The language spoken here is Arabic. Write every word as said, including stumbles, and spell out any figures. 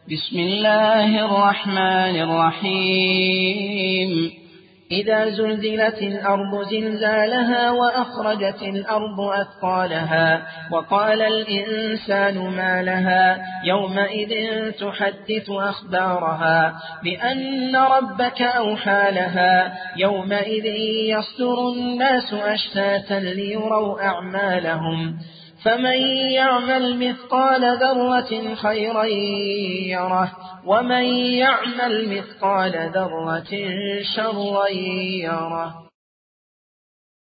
بسم الله الرحمن الرحيم إذا زلزلت الأرض زلزالها وأخرجت الأرض أثقالها وقال الإنسان ما لها يومئذ تحدث أخبارها بأن ربك أوحى لها يومئذ يصدر الناس أشتاتا ليروا أعمالهم فمن يعمل مثقال ذرة خيرا يره ومن يعمل مثقال ذرة شرا يره.